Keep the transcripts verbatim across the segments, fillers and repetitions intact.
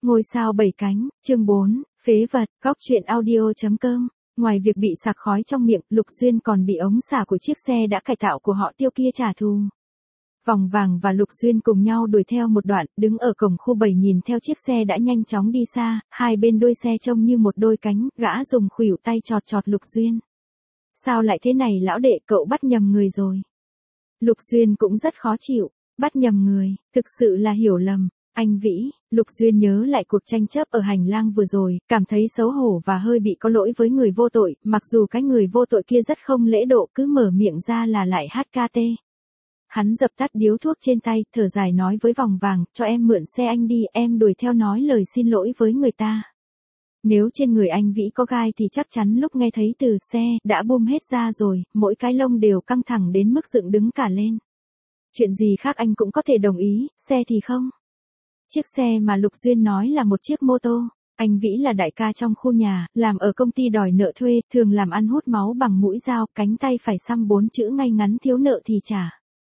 Ngôi sao bảy cánh, chương bốn, phế vật, góc truyện audio.com. Ngoài việc bị sặc khói trong miệng, Lục Duyên còn bị ống xả của chiếc xe đã cải tạo của họ Tiêu kia trả thù. Vòng Vàng và Lục Duyên cùng nhau đuổi theo một đoạn, đứng ở cổng khu bảy nhìn theo chiếc xe đã nhanh chóng đi xa, hai bên đuôi xe trông như một đôi cánh, gã dùng khuỷu tay chọt chọt Lục Duyên. Sao lại thế này lão đệ, cậu bắt nhầm người rồi. Lục Duyên cũng rất khó chịu, bắt nhầm người, thực sự là hiểu lầm. Anh Vĩ, Lục Duyên nhớ lại cuộc tranh chấp ở hành lang vừa rồi, cảm thấy xấu hổ và hơi bị có lỗi với người vô tội, mặc dù cái người vô tội kia rất không lễ độ, cứ mở miệng ra là lại hát ca tê. Hắn dập tắt điếu thuốc trên tay, thở dài nói với Vòng Vàng, cho em mượn xe anh đi, em đuổi theo nói lời xin lỗi với người ta. Nếu trên người anh Vĩ có gai thì chắc chắn lúc nghe thấy từ xe đã bung hết ra rồi, mỗi cái lông đều căng thẳng đến mức dựng đứng cả lên. Chuyện gì khác anh cũng có thể đồng ý, xe thì không. Chiếc xe mà Lục Duyên nói là một chiếc mô tô. Anh Vĩ là đại ca trong khu nhà, làm ở công ty đòi nợ thuê, thường làm ăn hút máu bằng mũi dao, cánh tay phải xăm bốn chữ ngay ngắn thiếu nợ thì trả.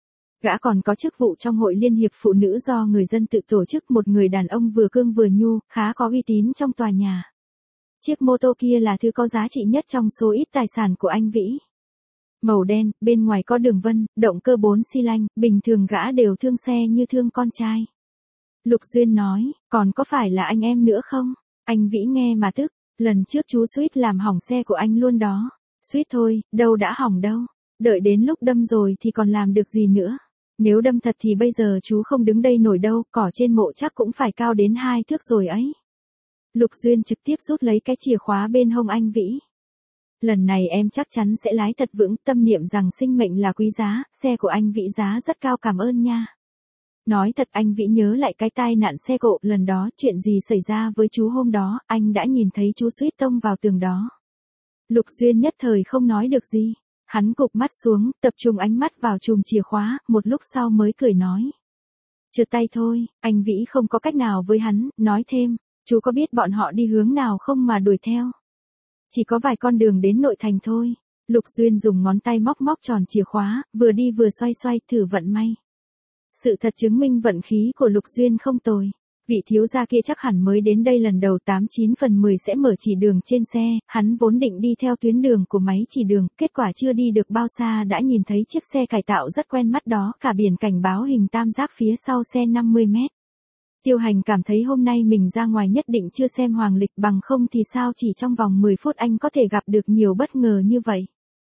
Gã còn có chức vụ trong hội liên hiệp phụ nữ do người dân tự tổ chức, một người đàn ông vừa cương vừa nhu, khá có uy tín trong tòa nhà. Chiếc mô tô kia là thứ có giá trị nhất trong số ít tài sản của anh Vĩ. Màu đen, bên ngoài có đường vân, động cơ bốn xi lanh, bình thường gã đều thương xe như thương con trai. Lục Duyên nói, còn có phải là anh em nữa không? Anh Vĩ nghe mà tức, lần trước chú suýt làm hỏng xe của anh luôn đó. Suýt thôi, đâu đã hỏng đâu. Đợi đến lúc đâm rồi thì còn làm được gì nữa. Nếu đâm thật thì bây giờ chú không đứng đây nổi đâu, cỏ trên mộ chắc cũng phải cao đến hai thước rồi ấy. Lục Duyên trực tiếp rút lấy cái chìa khóa bên hông anh Vĩ. Lần này em chắc chắn sẽ lái thật vững, tâm niệm rằng sinh mệnh là quý giá, xe của anh Vĩ giá rất cao, cảm ơn nha. Nói thật, anh Vĩ nhớ lại cái tai nạn xe cộ lần đó, chuyện gì xảy ra với chú hôm đó, anh đã nhìn thấy chú suýt tông vào tường đó. Lục Duyên nhất thời không nói được gì. Hắn cụp mắt xuống, tập trung ánh mắt vào chùm chìa khóa, một lúc sau mới cười nói. Trượt tay thôi, anh Vĩ không có cách nào với hắn, nói thêm, chú có biết bọn họ đi hướng nào không mà đuổi theo? Chỉ có vài con đường đến nội thành thôi. Lục Duyên dùng ngón tay móc móc tròn chìa khóa, vừa đi vừa xoay xoay thử vận may. Sự thật chứng minh vận khí của Lục Duyên không tồi. Vị thiếu gia kia chắc hẳn mới đến đây lần đầu, tám chín phần mười sẽ mở chỉ đường trên xe, hắn vốn định đi theo tuyến đường của máy chỉ đường, kết quả chưa đi được bao xa đã nhìn thấy chiếc xe cải tạo rất quen mắt đó, cả biển cảnh báo hình tam giác phía sau xe năm mươi mét. Tiêu Hành cảm thấy hôm nay mình ra ngoài nhất định chưa xem hoàng lịch, bằng không thì sao chỉ trong vòng mười phút anh có thể gặp được nhiều bất ngờ như vậy.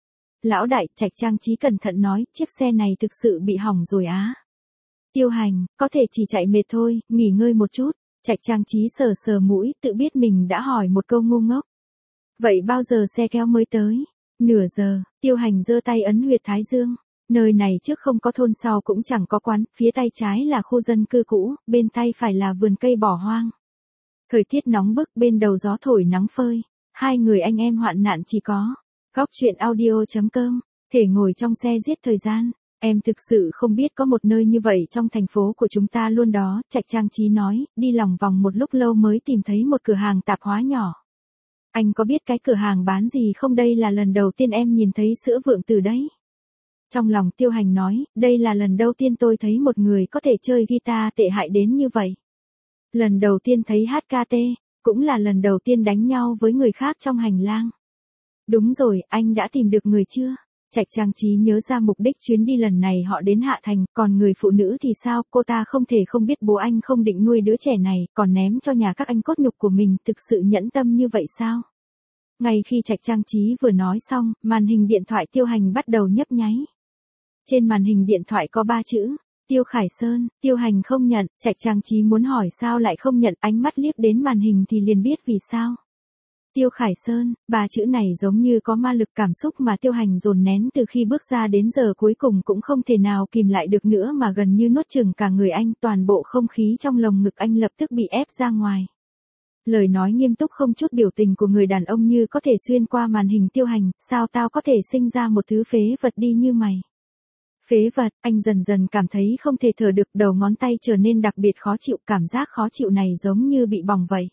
Lão đại, Trạch Trang Trí cẩn thận nói, chiếc xe này thực sự bị hỏng rồi á. Tiêu Hành, có thể chỉ chạy mệt thôi, nghỉ ngơi một chút. Trạch Trang Trí sờ sờ mũi, tự biết mình đã hỏi một câu ngu ngốc. Vậy bao giờ xe kéo mới tới? Nửa giờ. Tiêu Hành giơ tay ấn huyệt thái dương. Nơi này trước không có thôn, sau cũng chẳng có quán, phía tay trái là khu dân cư cũ, bên tay phải là vườn cây bỏ hoang. Thời tiết nóng bức, bên đầu gió thổi nắng phơi. Hai người anh em hoạn nạn chỉ có. Góc truyện audio.com. Thể ngồi trong xe giết thời gian. Em thực sự không biết có một nơi như vậy trong thành phố của chúng ta luôn đó, Trạch Trang Trí nói, đi lòng vòng một lúc lâu mới tìm thấy một cửa hàng tạp hóa nhỏ. Anh có biết cái cửa hàng bán gì không, đây là lần đầu tiên em nhìn thấy sữa vượng từ đấy. Trong lòng Tiêu Hành nói, đây là lần đầu tiên tôi thấy một người có thể chơi guitar tệ hại đến như vậy. Lần đầu tiên thấy hát ca tê, cũng là lần đầu tiên đánh nhau với người khác trong hành lang. Đúng rồi, anh đã tìm được người chưa? Trạch Trang Trí nhớ ra mục đích chuyến đi lần này họ đến Hạ Thành, còn người phụ nữ thì sao, cô ta không thể không biết bố anh không định nuôi đứa trẻ này, còn ném cho nhà các anh cốt nhục của mình, thực sự nhẫn tâm như vậy sao? Ngay khi Trạch Trang Trí vừa nói xong, màn hình điện thoại Tiêu Hành bắt đầu nhấp nháy. Trên màn hình điện thoại có ba chữ, Tiêu Khải Sơn. Tiêu Hành không nhận, Trạch Trang Trí muốn hỏi sao lại không nhận, ánh mắt liếc đến màn hình thì liền biết vì sao. Tiêu Khải Sơn, ba chữ này giống như có ma lực, cảm xúc mà Tiêu Hành dồn nén từ khi bước ra đến giờ cuối cùng cũng không thể nào kìm lại được nữa mà gần như nuốt chửng cả người anh, toàn bộ không khí trong lồng ngực anh lập tức bị ép ra ngoài. Lời nói nghiêm túc không chút biểu tình của người đàn ông như có thể xuyên qua màn hình. Tiêu Hành, sao tao có thể sinh ra một thứ phế vật đi như mày? Phế vật, anh dần dần cảm thấy không thể thở được, đầu ngón tay trở nên đặc biệt khó chịu, cảm giác khó chịu này giống như bị bỏng vậy.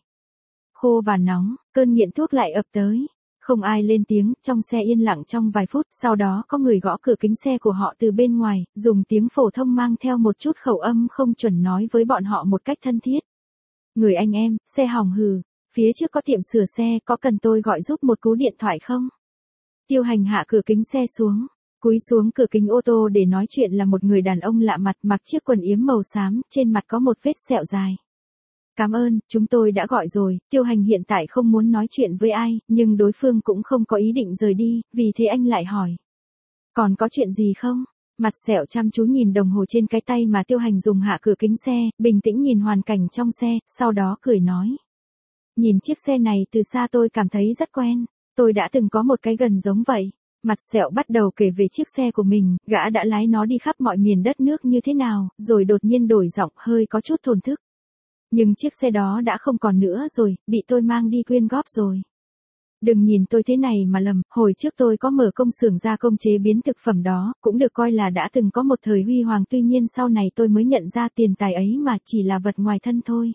Khô và nóng, cơn nghiện thuốc lại ập tới. Không ai lên tiếng, trong xe yên lặng trong vài phút, sau đó có người gõ cửa kính xe của họ từ bên ngoài, dùng tiếng phổ thông mang theo một chút khẩu âm không chuẩn nói với bọn họ một cách thân thiết. Người anh em, xe hỏng hừ. Phía trước có tiệm sửa xe, có cần tôi gọi giúp một cú điện thoại không? Tiêu Hành hạ cửa kính xe xuống. Cúi xuống cửa kính ô tô để nói chuyện là một người đàn ông lạ mặt mặc chiếc quần yếm màu xám, trên mặt có một vết sẹo dài. Cảm ơn, chúng tôi đã gọi rồi. Tiêu Hành hiện tại không muốn nói chuyện với ai, nhưng đối phương cũng không có ý định rời đi, vì thế anh lại hỏi. Còn có chuyện gì không? Mặt sẹo chăm chú nhìn đồng hồ trên cái tay mà Tiêu Hành dùng hạ cửa kính xe, bình tĩnh nhìn hoàn cảnh trong xe, sau đó cười nói. Nhìn chiếc xe này từ xa tôi cảm thấy rất quen, tôi đã từng có một cái gần giống vậy. Mặt sẹo bắt đầu kể về chiếc xe của mình, gã đã lái nó đi khắp mọi miền đất nước như thế nào, rồi đột nhiên đổi giọng hơi có chút thổn thức. Nhưng chiếc xe đó đã không còn nữa rồi, bị tôi mang đi quyên góp rồi. Đừng nhìn tôi thế này mà lầm, hồi trước tôi có mở công xưởng gia công chế biến thực phẩm đó, cũng được coi là đã từng có một thời huy hoàng, tuy nhiên sau này tôi mới nhận ra tiền tài ấy mà chỉ là vật ngoài thân thôi.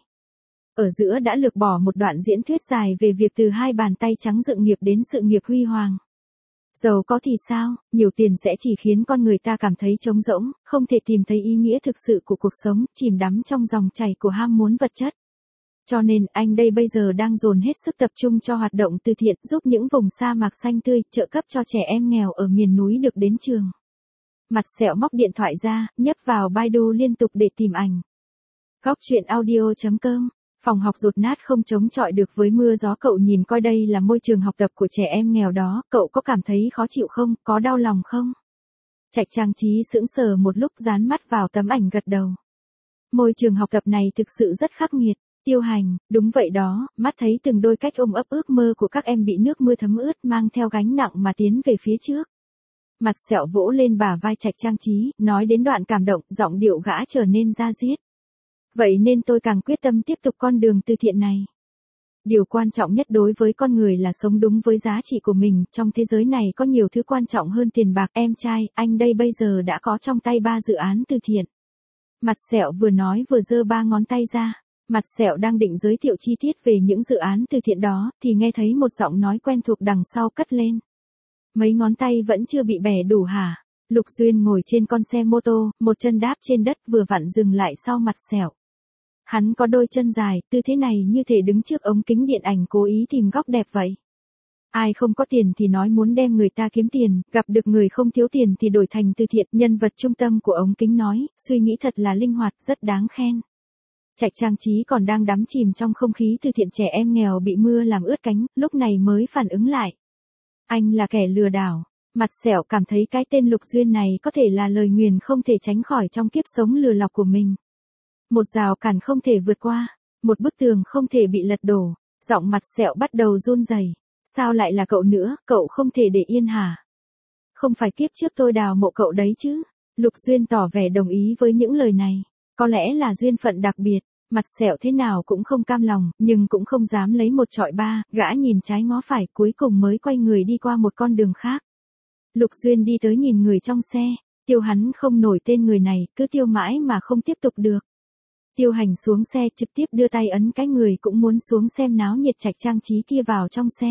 Ở giữa đã lược bỏ một đoạn diễn thuyết dài về việc từ hai bàn tay trắng dựng nghiệp đến sự nghiệp huy hoàng. Giàu có thì sao, nhiều tiền sẽ chỉ khiến con người ta cảm thấy trống rỗng, không thể tìm thấy ý nghĩa thực sự của cuộc sống, chìm đắm trong dòng chảy của ham muốn vật chất. Cho nên, anh đây bây giờ đang dồn hết sức tập trung cho hoạt động từ thiện, giúp những vùng sa mạc xanh tươi, trợ cấp cho trẻ em nghèo ở miền núi được đến trường. Mặt sẹo móc điện thoại ra, nhấp vào Baidu liên tục để tìm ảnh. Góc truyện audio chấm com. Phòng học rột nát không chống chọi được với mưa gió, cậu nhìn coi đây là môi trường học tập của trẻ em nghèo đó, cậu có cảm thấy khó chịu không, có đau lòng không? Trạch Trang Trí sững sờ một lúc, dán mắt vào tấm ảnh gật đầu. Môi trường học tập này thực sự rất khắc nghiệt. Tiêu Hành, đúng vậy đó, mắt thấy từng đôi cách ôm ấp ước mơ của các em bị nước mưa thấm ướt, mang theo gánh nặng mà tiến về phía trước. Mặt sẹo vỗ lên bả vai Trạch Trang Trí, nói đến đoạn cảm động, giọng điệu gã trở nên da diết. Vậy nên tôi càng quyết tâm tiếp tục con đường từ thiện này. Điều quan trọng nhất đối với con người là sống đúng với giá trị của mình, trong thế giới này có nhiều thứ quan trọng hơn tiền bạc. Em trai, anh đây bây giờ đã có trong tay ba dự án từ thiện. Mặt sẹo vừa nói vừa giơ ba ngón tay ra. Mặt sẹo đang định giới thiệu chi tiết về những dự án từ thiện đó, thì nghe thấy một giọng nói quen thuộc đằng sau cất lên. Mấy ngón tay vẫn chưa bị bẻ đủ hả? Lục Duyên ngồi trên con xe mô tô, một chân đáp trên đất vừa vặn dừng lại sau mặt sẹo. Hắn có đôi chân dài, tư thế này như thể đứng trước ống kính điện ảnh cố ý tìm góc đẹp vậy. Ai không có tiền thì nói muốn đem người ta kiếm tiền, gặp được người không thiếu tiền thì đổi thành từ thiện. Nhân vật trung tâm của ống kính nói, suy nghĩ thật là linh hoạt, rất đáng khen. Trạch Trang Trí còn đang đắm chìm trong không khí từ thiện trẻ em nghèo bị mưa làm ướt cánh, lúc này mới phản ứng lại. Anh là kẻ lừa đảo. Mặt sẹo cảm thấy cái tên Lục Duyên này có thể là lời nguyền không thể tránh khỏi trong kiếp sống lừa lọc của mình. Một rào cản không thể vượt qua, một bức tường không thể bị lật đổ. Giọng mặt sẹo bắt đầu run rẩy. Sao lại là cậu nữa, cậu không thể để yên hả? Không phải kiếp trước tôi đào mộ cậu đấy chứ? Lục Duyên tỏ vẻ đồng ý với những lời này. Có lẽ là duyên phận đặc biệt. Mặt sẹo thế nào cũng không cam lòng, nhưng cũng không dám lấy một trọi ba, gã nhìn trái ngó phải, cuối cùng mới quay người đi qua một con đường khác. Lục Duyên đi tới nhìn người trong xe, tiêu hắn không nổi tên người này, cứ tiêu mãi mà không tiếp tục được. Tiêu Hành xuống xe trực tiếp đưa tay ấn cái người cũng muốn xuống xem náo nhiệt Trạch Trang Trí kia vào trong xe.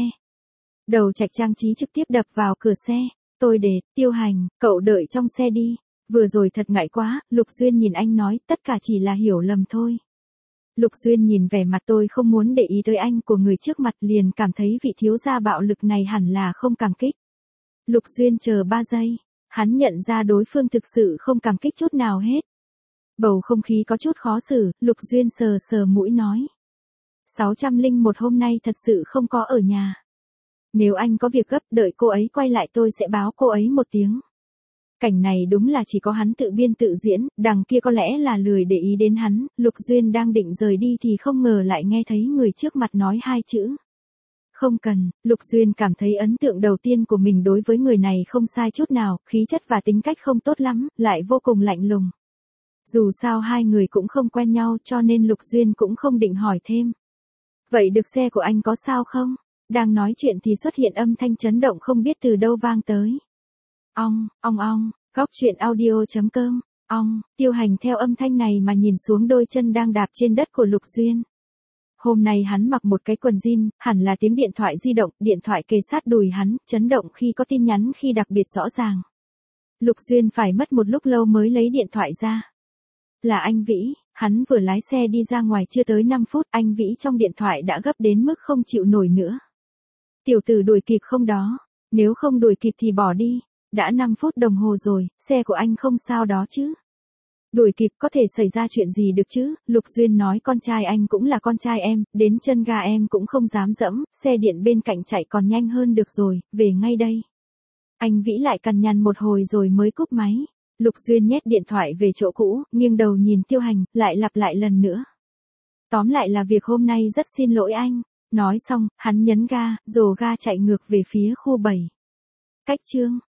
Đầu Trạch Trang Trí trực tiếp đập vào cửa xe, tôi để, Tiêu Hành, cậu đợi trong xe đi, vừa rồi thật ngại quá. Lục Duyên nhìn anh nói, tất cả chỉ là hiểu lầm thôi. Lục Duyên nhìn vẻ mặt tôi không muốn để ý tới anh của người trước mặt, liền cảm thấy vị thiếu gia bạo lực này hẳn là không cảm kích. Lục Duyên chờ ba giây, hắn nhận ra đối phương thực sự không cảm kích chút nào hết. Bầu không khí có chút khó xử, Lục Duyên sờ sờ mũi nói. sáu trăm lẻ một hôm nay thật sự không có ở nhà. Nếu anh có việc gấp đợi cô ấy quay lại tôi sẽ báo cô ấy một tiếng. Cảnh này đúng là chỉ có hắn tự biên tự diễn, đằng kia có lẽ là lười để ý đến hắn. Lục Duyên đang định rời đi thì không ngờ lại nghe thấy người trước mặt nói hai chữ. Không cần. Lục Duyên cảm thấy ấn tượng đầu tiên của mình đối với người này không sai chút nào, khí chất và tính cách không tốt lắm, lại vô cùng lạnh lùng. Dù sao hai người cũng không quen nhau cho nên Lục Duyên cũng không định hỏi thêm. Vậy được, xe của anh có sao không? Đang nói chuyện thì xuất hiện âm thanh chấn động không biết từ đâu vang tới. Ong, ong ong, góc truyện audio chấm com, ong, Tiêu Hành theo âm thanh này mà nhìn xuống đôi chân đang đạp trên đất của Lục Duyên. Hôm nay hắn mặc một cái quần jean, hẳn là tiếng điện thoại di động, điện thoại kề sát đùi hắn, chấn động khi có tin nhắn khi đặc biệt rõ ràng. Lục Duyên phải mất một lúc lâu mới lấy điện thoại ra. Là anh Vĩ, Hắn vừa lái xe đi ra ngoài chưa tới năm phút, anh Vĩ trong điện thoại đã gấp đến mức không chịu nổi nữa. Tiểu tử đuổi kịp không đó? Nếu không đuổi kịp thì bỏ đi. Đã năm phút đồng hồ rồi, xe của anh không sao đó chứ? Đuổi kịp có thể xảy ra chuyện gì được chứ? Lục Duyên nói con trai anh cũng là con trai em, đến chân ga em cũng không dám dẫm, xe điện bên cạnh chạy còn nhanh hơn được rồi, về ngay đây. Anh Vĩ lại cằn nhằn một hồi rồi mới cúp máy. Lục Duyên nhét điện thoại về chỗ cũ, nghiêng đầu nhìn Tiêu Hành, lại lặp lại lần nữa. Tóm lại là việc hôm nay rất xin lỗi anh. Nói xong, hắn nhấn ga, dồ ga chạy ngược về phía khu bảy. Cách chương